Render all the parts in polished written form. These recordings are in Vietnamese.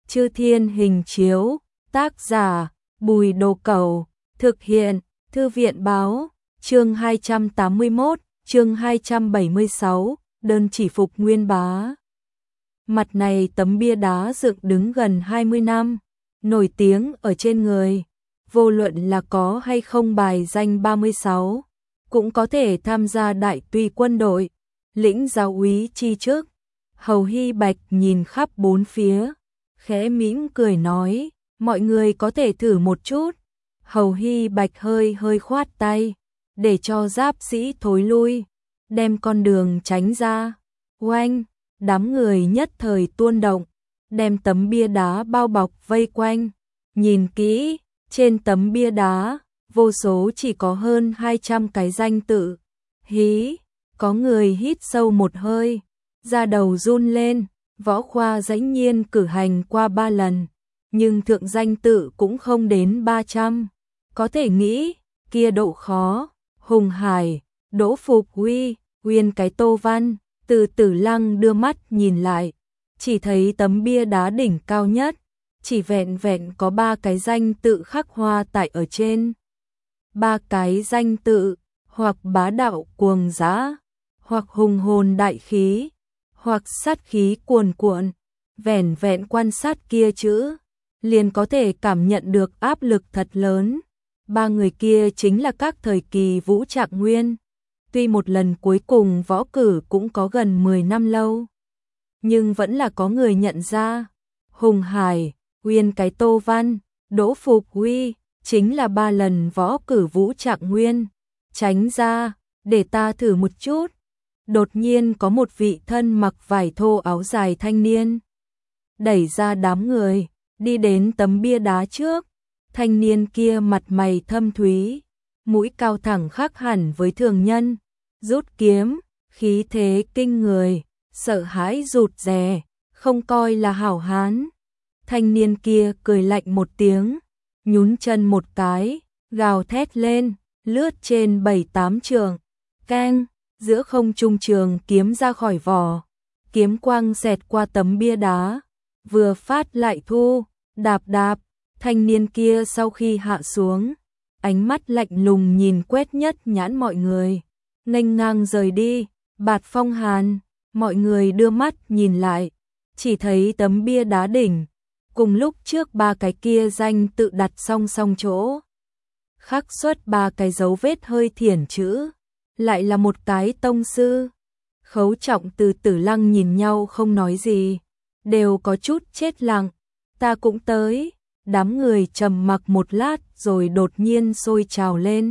Chư Thiên Hình Chiếu, tác giả Bùi Đồ Cẩu, thực hiện Thư viện Báo, chương 281, chương 276, đơn chỉ phục Nguyên Bá. Mặt này tấm bia đá dựng đứng gần 20 năm, nổi tiếng ở trên người, vô luận là có hay không bài danh 36, cũng có thể tham gia đại tùy quân đội, lĩnh giáo úy chi chức. Hầu Hy Bạch nhìn khắp bốn phía, khẽ mỉm cười nói, mọi người có thể thử một chút. Hầu Hy Bạch hơi khoát tay, để cho giáp sĩ thối lui, đem con đường tránh ra. Oanh, đám người nhất thời tuôn động, đem tấm bia đá bao bọc vây quanh. Nhìn kỹ, trên tấm bia đá, vô số chỉ có hơn 200 cái danh tự. Hí, có người hít sâu một hơi, da đầu run lên. Võ khoa dãnh nhiên cử hành qua 3 lần, nhưng thượng danh tự cũng không đến 300. Có thể nghĩ, kia độ khó. Hùng Hải, Đỗ Phục Huy, Uyên cái Tô Văn, Từ Tử Lăng đưa mắt nhìn lại, chỉ thấy tấm bia đá đỉnh cao nhất, chỉ vẹn vẹn có 3 cái danh tự khắc hoa tại ở trên. 3 cái danh tự, hoặc bá đạo cuồng dã, hoặc hùng hồn đại khí, hoặc sát khí cuồn cuộn. Vẻn vẹn quan sát kia chữ, liền có thể cảm nhận được áp lực thật lớn. 3 người kia chính là các thời kỳ Vũ Trạng Nguyên. Tuy một lần cuối cùng võ cử cũng có gần 10 năm lâu, nhưng vẫn là có người nhận ra. Hùng Hải, Uyên cái Tô Văn, Đỗ Phục Huy, chính là 3 lần võ cử Vũ Trạng Nguyên. Tránh ra, để ta thử một chút. Đột nhiên có một vị thân mặc vải thô áo dài thanh niên đẩy ra đám người, đi đến tấm bia đá trước. Thanh niên kia mặt mày thâm thúy, mũi cao thẳng khác hẳn với thường nhân, rút kiếm, khí thế kinh người, sợ hãi rụt rè, không coi là hảo hán. Thanh niên kia cười lạnh một tiếng, nhún chân một cái, gào thét lên, lướt trên 7-8 trường, keng, giữa không trung trường kiếm ra khỏi vỏ, kiếm quang xẹt qua tấm bia đá, vừa phát lại thu, đạp đạp. Thanh niên kia sau khi hạ xuống, ánh mắt lạnh lùng nhìn quét nhất nhãn mọi người, nghênh ngang rời đi. Bạt Phong Hàn, mọi người đưa mắt nhìn lại, chỉ thấy tấm bia đá đỉnh, cùng lúc trước 3 cái kia danh tự đặt song song chỗ, khắc xuất 3 cái dấu vết hơi thiển chữ, lại là một cái tông sư. Khấu Trọng Từ Tử Lăng nhìn nhau không nói gì, đều có chút chết lặng. Ta cũng tới. Đám người trầm mặc một lát rồi đột nhiên sôi trào lên.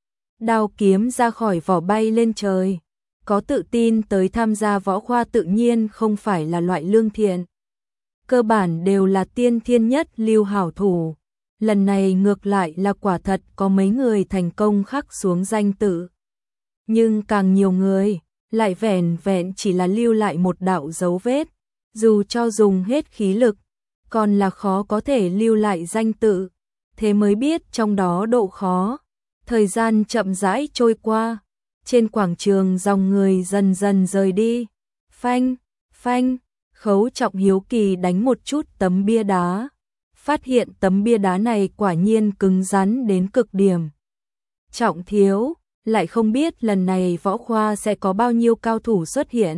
Đao kiếm ra khỏi vỏ bay lên trời. Có tự tin tới tham gia võ khoa tự nhiên không phải là loại lương thiện. Cơ bản đều là tiên thiên nhất lưu hảo thủ. Lần này ngược lại là quả thật có mấy người thành công khắc xuống danh tự. Nhưng càng nhiều người lại vẻn vẹn chỉ là lưu lại một đạo dấu vết. Dù cho dùng hết khí lực, còn là khó có thể lưu lại danh tự, thế mới biết trong đó độ khó. Thời gian chậm rãi trôi qua, trên quảng trường dòng người dần dần rời đi. Phanh, phanh, Khấu Trọng hiếu kỳ đánh một chút tấm bia đá, phát hiện tấm bia đá này quả nhiên cứng rắn đến cực điểm. Trọng thiếu, lại không biết lần này võ khoa sẽ có bao nhiêu cao thủ xuất hiện.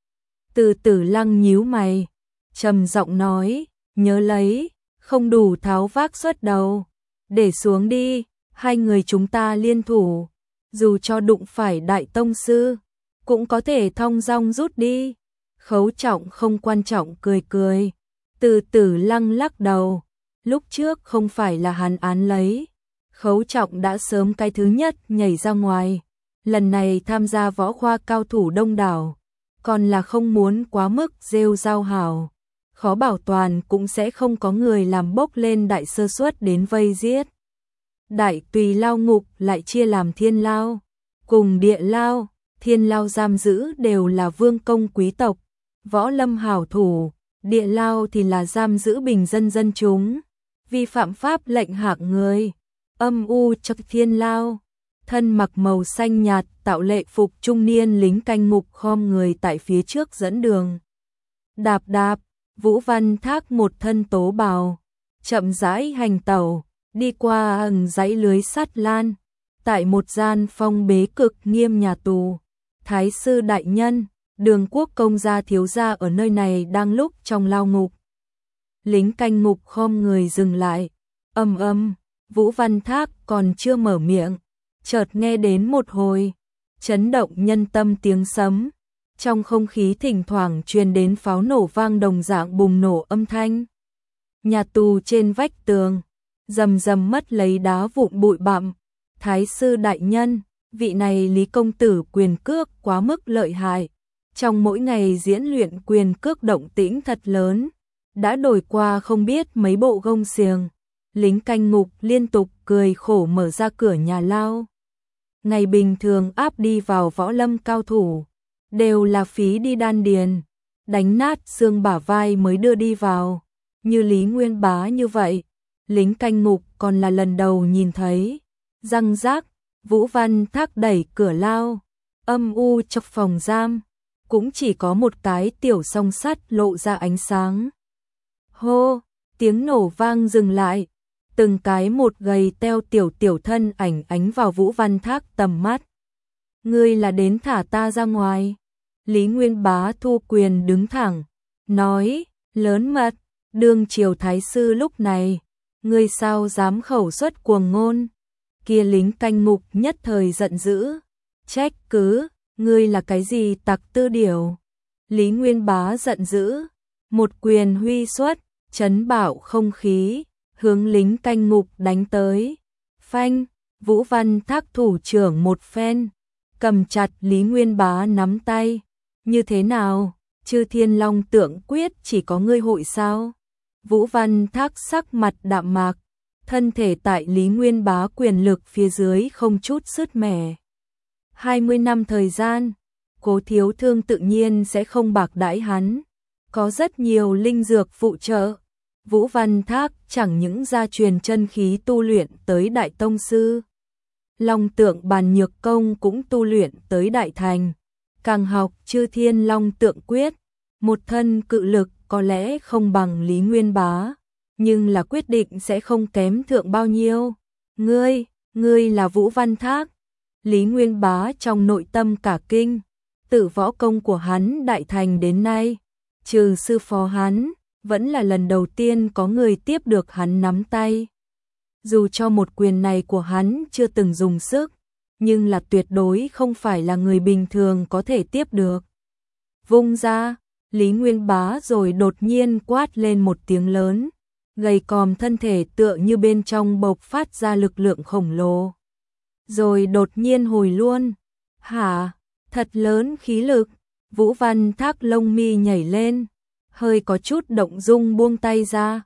Từ Tử Lăng nhíu mày, trầm giọng nói, nhớ lấy, không đủ tháo vác xuất đầu, để xuống đi, 2 người chúng ta liên thủ, dù cho đụng phải đại tông sư, cũng có thể thong dong rút đi. Khấu Trọng không quan trọng cười cười. Từ Tử Lăng lắc đầu, lúc trước không phải là hắn án lấy, Khấu Trọng đã sớm cái thứ nhất nhảy ra ngoài, lần này tham gia võ khoa cao thủ đông đảo, còn là không muốn quá mức rêu rao hảo. Khó bảo toàn cũng sẽ không có người làm bốc lên đại sơ suất đến vây giết. Đại tùy lao ngục lại chia làm thiên lao, cùng địa lao. Thiên lao giam giữ đều là vương công quý tộc, võ lâm hảo thủ, địa lao thì là giam giữ bình dân dân chúng, vi phạm pháp lệnh hạng người. Âm u trong thiên lao, thân mặc màu xanh nhạt tạo lệ phục trung niên lính canh ngục khom người tại phía trước dẫn đường. Đạp đạp, Vũ Văn Thác một thân tố bào, chậm rãi hành tẩu, đi qua dãy lưới sắt lan, tại một gian phong bế cực nghiêm nhà tù. Thái sư đại nhân, Đường Quốc công gia thiếu gia ở nơi này đang lúc trong lao ngục. Lính canh ngục khom người dừng lại. Vũ Văn Thác còn chưa mở miệng, chợt nghe đến một hồi chấn động nhân tâm tiếng sấm. Trong không khí thỉnh thoảng truyền đến pháo nổ vang đồng dạng bùng nổ âm thanh. Nhà tù trên vách tường rầm rầm mất lấy đá vụn bụi bặm. Thái sư đại nhân, vị này Lý công tử quyền cước quá mức lợi hại. Trong mỗi ngày diễn luyện quyền cước động tĩnh thật lớn, đã đổi qua không biết mấy bộ gông xiềng. Lính canh ngục liên tục cười khổ mở ra cửa nhà lao. Ngày bình thường áp đi vào võ lâm cao thủ, đều là phí đi đan điền, đánh nát xương bả vai mới đưa đi vào. Như Lý Nguyên Bá như vậy, lính canh ngục còn là lần đầu nhìn thấy. Răng rác, Vũ Văn Thác đẩy cửa lao, âm u trong phòng giam, cũng chỉ có một cái tiểu song sắt lộ ra ánh sáng. Hô, tiếng nổ vang dừng lại, từng cái một gầy teo tiểu thân ảnh ánh vào Vũ Văn Thác tầm mắt. Ngươi là đến thả ta ra ngoài. Lý Nguyên Bá thu quyền đứng thẳng, nói, lớn mật, đương triều thái sư lúc này, ngươi sao dám khẩu xuất cuồng ngôn. Kia lính canh ngục nhất thời giận dữ, trách cứ, ngươi là cái gì tặc tư điểu. Lý Nguyên Bá giận dữ, một quyền huy xuất, chấn bạo không khí, hướng lính canh ngục đánh tới. Phanh, Vũ Văn Thác thủ trưởng một phen, cầm chặt Lý Nguyên Bá nắm tay. Như thế nào, Chư Thiên Long Tượng Quyết chỉ có ngươi hội sao? Vũ Văn Thác sắc mặt đạm mạc, thân thể tại Lý Nguyên Bá quyền lực phía dưới không chút sứt mẻ. 20 năm thời gian, Cố Thiếu Thương tự nhiên sẽ không bạc đãi hắn, có rất nhiều linh dược phụ trợ. Vũ Văn Thác chẳng những gia truyền chân khí tu luyện tới đại tông sư, Long Tượng Bàn Nhược Công cũng tu luyện tới đại thành, càng học Chư Thiên Long Tượng Quyết, một thân cự lực có lẽ không bằng Lý Nguyên Bá, nhưng là quyết định sẽ không kém thượng bao nhiêu. Ngươi là Vũ Văn Thác. Lý Nguyên Bá trong nội tâm cả kinh, tự võ công của hắn đại thành đến nay, trừ sư phó hắn, vẫn là lần đầu tiên có người tiếp được hắn nắm tay. Dù cho một quyền này của hắn chưa từng dùng sức, nhưng là tuyệt đối không phải là người bình thường có thể tiếp được. Vung ra, Lý Nguyên Bá rồi đột nhiên quát lên một tiếng lớn, gầy còm thân thể tựa như bên trong bộc phát ra lực lượng khổng lồ. Rồi đột nhiên hồi luôn. Hả? Thật lớn khí lực. Vũ Văn Thác lông mi nhảy lên, hơi có chút động dung buông tay ra.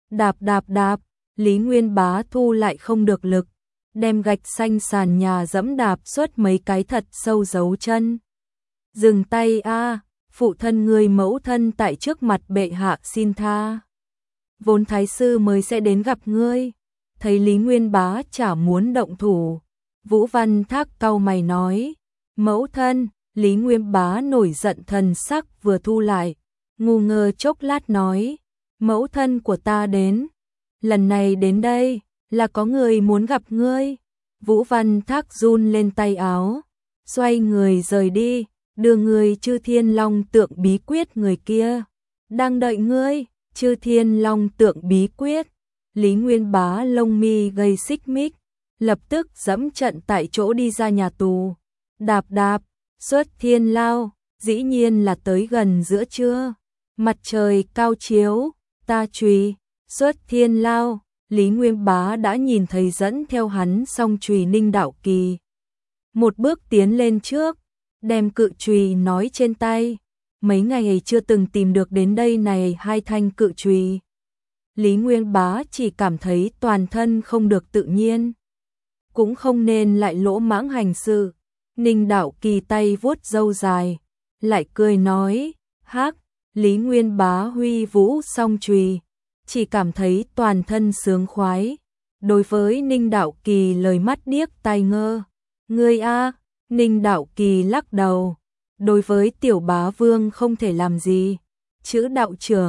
Đạp, Lý Nguyên Bá thu lại không được lực, đem gạch xanh sàn nhà dẫm đạp suốt mấy cái thật sâu dấu chân. Dừng tay a, phụ thân người mẫu thân tại trước mặt bệ hạ xin tha. Vốn thái sư mới sẽ đến gặp ngươi. Thấy Lý Nguyên Bá chả muốn động thủ, Vũ Văn Thác cau mày nói, mẫu thân. Lý Nguyên Bá nổi giận thần sắc vừa thu lại, ngu ngơ chốc lát nói, mẫu thân của ta đến. Lần này đến đây, là có người muốn gặp ngươi. Vũ Văn Thác run lên tay áo, xoay người rời đi, đưa người Chư Thiên Long Tượng bí quyết người kia. Đang đợi ngươi, Chư Thiên Long Tượng bí quyết. Lý Nguyên Bá lông mi gây xích mích, lập tức dẫm trận tại chỗ đi ra nhà tù. Đạp, xuất thiên lao, dĩ nhiên là tới gần giữa trưa. Mặt trời cao chiếu, ta chùy, xuất thiên lao. Lý Nguyên Bá đã nhìn thấy dẫn theo hắn song chùy Ninh Đạo Kỳ. Một bước tiến lên trước, đem cự chùy nói trên tay. Mấy ngày chưa từng tìm được đến đây này hai thanh cự chùy. Lý Nguyên Bá chỉ cảm thấy toàn thân không được tự nhiên. Cũng không nên lại lỗ mãng hành sự. Ninh Đạo Kỳ tay vuốt râu dài, lại cười nói, hắc. Lý Nguyên Bá huy vũ song chùy, chỉ cảm thấy toàn thân sướng khoái. Đối với Ninh Đạo Kỳ lời mắt điếc tai ngơ. Ngươi a, Ninh Đạo Kỳ lắc đầu. Đối với tiểu bá vương không thể làm gì. Chữ đạo trưởng,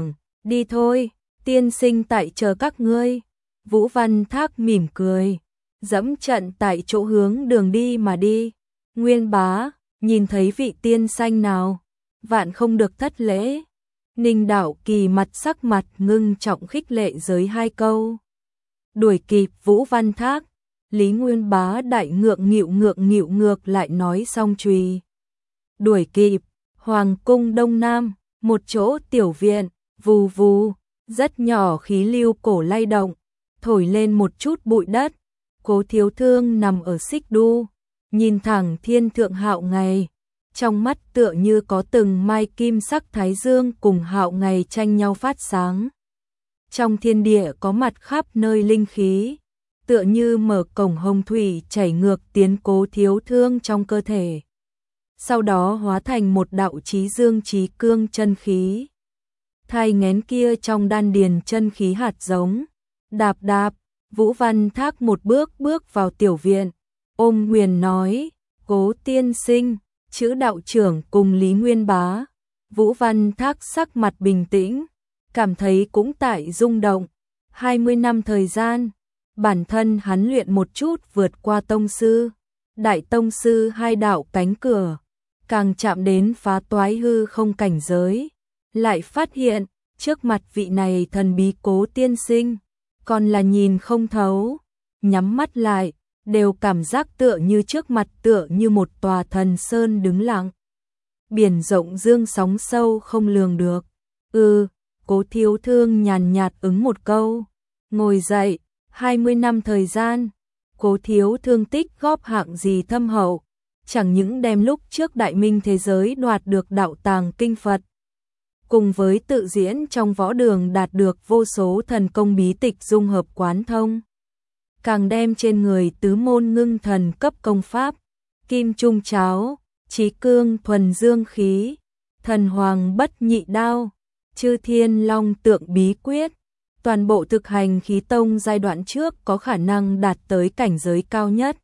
Đi thôi, tiên sinh tại chờ các ngươi. Vũ Văn Thác mỉm cười, dẫm trận tại chỗ hướng đường đi mà đi. Nguyên Bá, nhìn thấy vị tiên sinh nào, vạn không được thất lễ. Ninh Đạo Kỳ sắc mặt ngưng trọng khích lệ giới hai câu. Đuổi kịp Vũ Văn Thác, Lý Nguyên Bá đại ngượng nghịu ngược lại nói xong chùy. Đuổi kịp, Hoàng cung Đông Nam, một chỗ tiểu viện, vù vù, rất nhỏ khí lưu cổ lay động, thổi lên một chút bụi đất. Cố Thiếu Thương nằm ở xích đu, nhìn thẳng thiên thượng hạo ngày, trong mắt tựa như có từng mai kim sắc thái dương cùng hạo ngày tranh nhau phát sáng. Trong thiên địa có mặt khắp nơi linh khí, tựa như mở cổng hồng thủy chảy ngược tiến Cố Thiếu Thương trong cơ thể. Sau đó hóa thành một đạo chí dương chí cương chân khí. Thai nghén kia trong đan điền chân khí hạt giống. Đạp đạp, Vũ Văn Thác một bước vào tiểu viện, ôm quyền nói, Cố tiên sinh, chữ đạo trưởng cùng Lý Nguyên Bá. Vũ Văn Thác sắc mặt bình tĩnh, cảm thấy cũng tại rung động. 20 năm thời gian, bản thân hắn luyện một chút vượt qua tông sư, đại tông sư hai đạo cánh cửa, càng chạm đến phá toái hư không cảnh giới, lại phát hiện trước mặt vị này thần bí Cố tiên sinh, còn là nhìn không thấu, nhắm mắt lại, đều cảm giác tựa như trước mặt tựa như một tòa thần sơn đứng lặng. Biển rộng dương sóng sâu không lường được. Cố Thiếu Thương nhàn nhạt ứng một câu, ngồi dậy. 20 năm thời gian, Cố Thiếu Thương tích góp hạng gì thâm hậu, chẳng những đem lúc trước đại minh thế giới đoạt được đạo tàng kinh Phật, cùng với tự diễn trong võ đường đạt được vô số thần công bí tịch dung hợp quán thông, càng đem trên người tứ môn ngưng thần cấp công pháp, kim trung cháo, chí cương thuần dương khí, thần hoàng bất nhị đao, chư thiên long tượng bí quyết, toàn bộ thực hành khí tông giai đoạn trước có khả năng đạt tới cảnh giới cao nhất.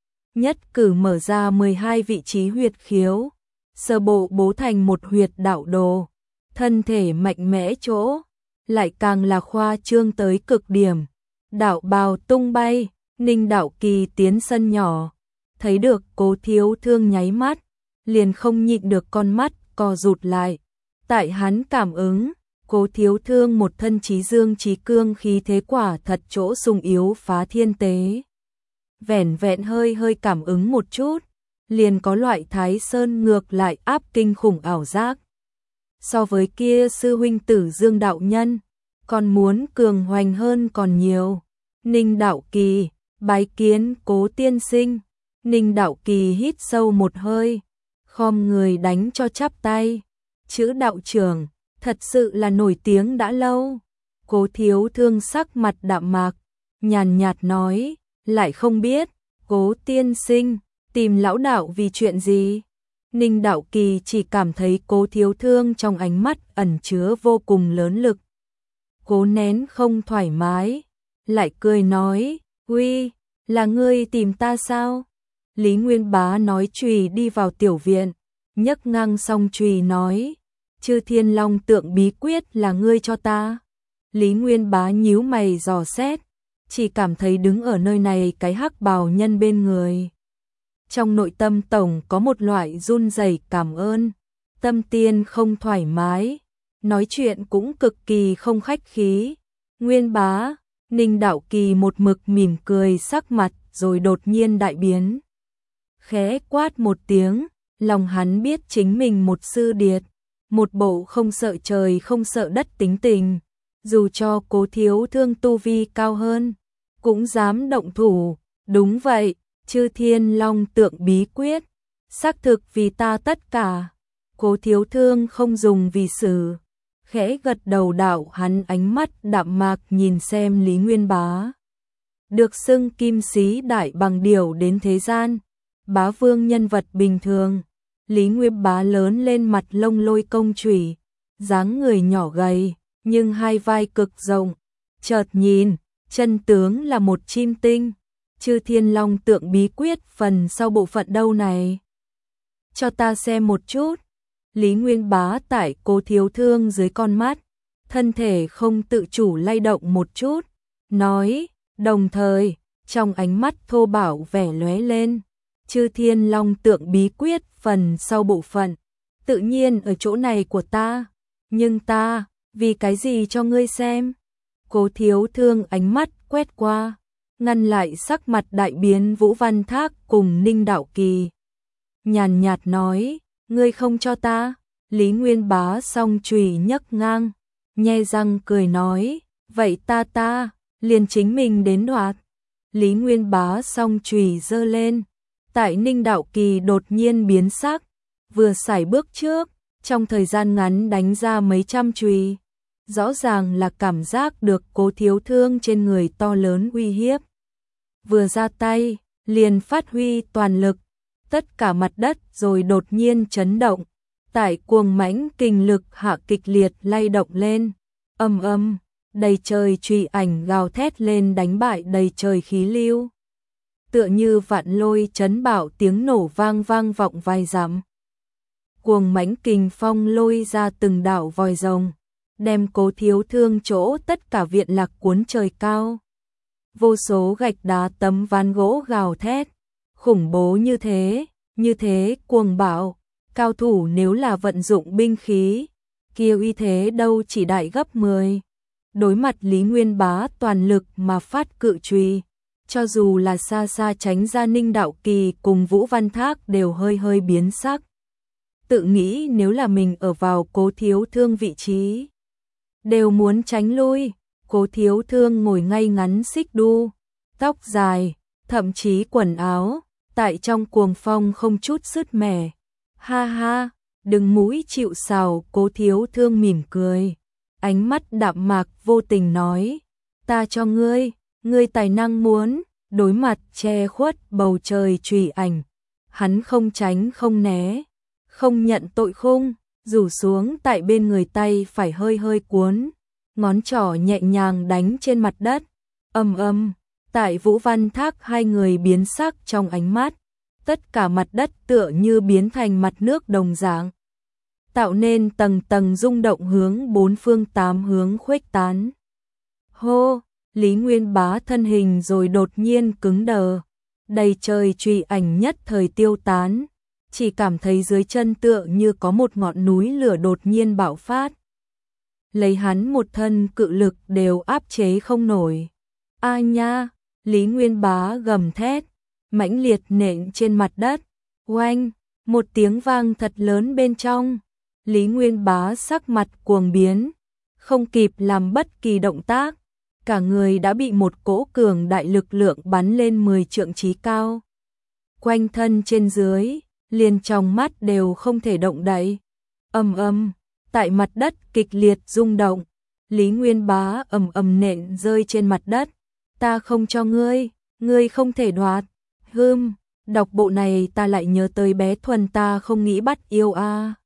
Nhất cử mở ra 12 vị trí huyệt khiếu, sơ bộ bố thành một huyệt đạo đồ, thân thể mạnh mẽ chỗ, lại càng là khoa trương tới cực điểm. Đạo bào tung bay, Ninh Đạo Kỳ tiến sân nhỏ, thấy được Cố Thiếu Thương nháy mắt, liền không nhịn được con mắt co rụt lại. Tại hắn cảm ứng, Cố Thiếu Thương một thân chí dương chí cương khí thế quả thật chỗ sung yếu phá thiên tế. Vẻn vẹn hơi cảm ứng một chút, liền có loại Thái Sơn ngược lại áp kinh khủng ảo giác. So với kia sư huynh Tử Dương đạo nhân, còn muốn cường hoành hơn còn nhiều. Ninh Đạo Kỳ, bái kiến Cố tiên sinh. Ninh Đạo Kỳ hít sâu một hơi, khom người đánh cho chắp tay. Chữ đạo trưởng, thật sự là nổi tiếng đã lâu. Cố Thiếu Thương sắc mặt đạm mạc, nhàn nhạt nói, lại không biết, Cố tiên sinh, tìm lão đạo vì chuyện gì? Ninh Đạo Kỳ chỉ cảm thấy Cố Thiếu Thương trong ánh mắt ẩn chứa vô cùng lớn lực. Cố nén không thoải mái, lại cười nói, uy, là ngươi tìm ta sao? Lý Nguyên Bá nói chùy đi vào tiểu viện, nhấc ngang song chùy nói, chư thiên long tượng bí quyết là ngươi cho ta. Lý Nguyên Bá nhíu mày dò xét, chỉ cảm thấy đứng ở nơi này cái hắc bào nhân bên người. Trong nội tâm tổng có một loại run rẩy cảm ơn, tâm tiên không thoải mái, nói chuyện cũng cực kỳ không khách khí. Nguyên Bá, Ninh Đạo Kỳ một mực mỉm cười sắc mặt rồi đột nhiên đại biến. Khẽ quát một tiếng, lòng hắn biết chính mình một sư điệt, một bộ không sợ trời không sợ đất tính tình, dù cho Cố Thiếu Thương tu vi cao hơn, cũng dám động thủ. Đúng vậy, chư thiên long tượng bí quyết, xác thực vì ta tất cả. Cố Thiếu Thương không dùng vì sử, khẽ gật đầu đạo hắn ánh mắt đạm mạc nhìn xem Lý Nguyên Bá. Được xưng kim sĩ đại bằng điều đến thế gian, bá vương nhân vật bình thường. Lý Nguyên Bá lớn lên mặt lông lôi công chủy, dáng người nhỏ gầy, nhưng hai vai cực rộng. Chợt nhìn, chân tướng là một chim tinh. Chư thiên long tượng bí quyết phần sau bộ phận đâu này? Cho ta xem một chút. Lý Nguyên Bá tại Cố Thiếu Thương dưới con mắt, thân thể không tự chủ lay động một chút, nói, đồng thời, trong ánh mắt thô bạo vẻ lóe lên, Chư Thiên Long Tượng bí quyết phần sau bộ phận, tự nhiên ở chỗ này của ta, nhưng ta, vì cái gì cho ngươi xem? Cố Thiếu Thương ánh mắt quét qua, ngăn lại sắc mặt đại biến Vũ Văn Thác cùng Ninh Đạo Kỳ. Nhàn nhạt nói, ngươi không cho ta, Lý Nguyên Bá song chùy nhấc ngang, nhe răng cười nói, vậy ta, liền chính mình đến đoạt. Lý Nguyên Bá song chùy giơ lên, tại Ninh Đạo Kỳ đột nhiên biến sắc, vừa sải bước trước, trong thời gian ngắn đánh ra mấy trăm chùy. Rõ ràng là cảm giác được Cố Thiếu Thương trên người to lớn uy hiếp. Vừa ra tay, liền phát huy toàn lực, tất cả mặt đất rồi đột nhiên chấn động, tại cuồng mãnh kình lực hạ kịch liệt lay động lên, ầm, đầy trời chùy ảnh gào thét lên đánh bại đầy trời khí lưu. Tựa như vạn lôi chấn bạo tiếng nổ vang vọng vài dặm. Cuồng mãnh kình phong lôi ra từng đạo vòi rồng, đem Cố Thiếu Thương chỗ tất cả viện lạc cuốn trời cao. Vô số gạch đá tấm ván gỗ gào thét, khủng bố như thế cuồng bạo, cao thủ nếu là vận dụng binh khí, kia uy thế đâu chỉ đại gấp 10. Đối mặt Lý Nguyên Bá toàn lực mà phát cự chùy, cho dù là xa xa tránh ra Ninh Đạo Kỳ cùng Vũ Văn Thác đều hơi biến sắc. Tự nghĩ nếu là mình ở vào Cố Thiếu Thương vị trí, đều muốn tránh lui. Cố Thiếu Thương ngồi ngay ngắn xích đu, tóc dài, thậm chí quần áo, tại trong cuồng phong không chút sứt mẻ. Ha ha, đừng mũi chịu sào. Cố Thiếu Thương mỉm cười, ánh mắt đạm mạc vô tình nói, ta cho ngươi tài năng muốn. Đối mặt che khuất bầu trời chùy ảnh, hắn không tránh không né, không nhận tội khung, rủ xuống tại bên người tay phải hơi cuốn, ngón trỏ nhẹ nhàng đánh trên mặt đất. Ầm, tại Vũ Văn Thác hai người biến sắc trong ánh mắt, tất cả mặt đất tựa như biến thành mặt nước đồng dạng, tạo nên tầng rung động hướng bốn phương tám hướng khuếch tán. Hô, Lý Nguyên Bá thân hình rồi đột nhiên cứng đờ, đầy trời chùy ảnh nhất thời tiêu tán, chỉ cảm thấy dưới chân tựa như có một ngọn núi lửa đột nhiên bạo phát. Lấy hắn một thân cự lực đều áp chế không nổi. A nha, Lý Nguyên Bá gầm thét, mãnh liệt nện trên mặt đất. Oanh, một tiếng vang thật lớn bên trong. Lý Nguyên Bá sắc mặt cuồng biến, không kịp làm bất kỳ động tác, cả người đã bị một cỗ cường đại lực lượng bắn lên 10 trượng chí cao. Quanh thân trên dưới, liền trong mắt đều không thể động đậy. Ầm, tại mặt đất kịch liệt rung động, Lý Nguyên Bá ầm nện rơi trên mặt đất. Ta không cho ngươi không thể đoạt. Đọc bộ này ta lại nhớ tới bé Thuần ta không nghĩ bắt yêu a.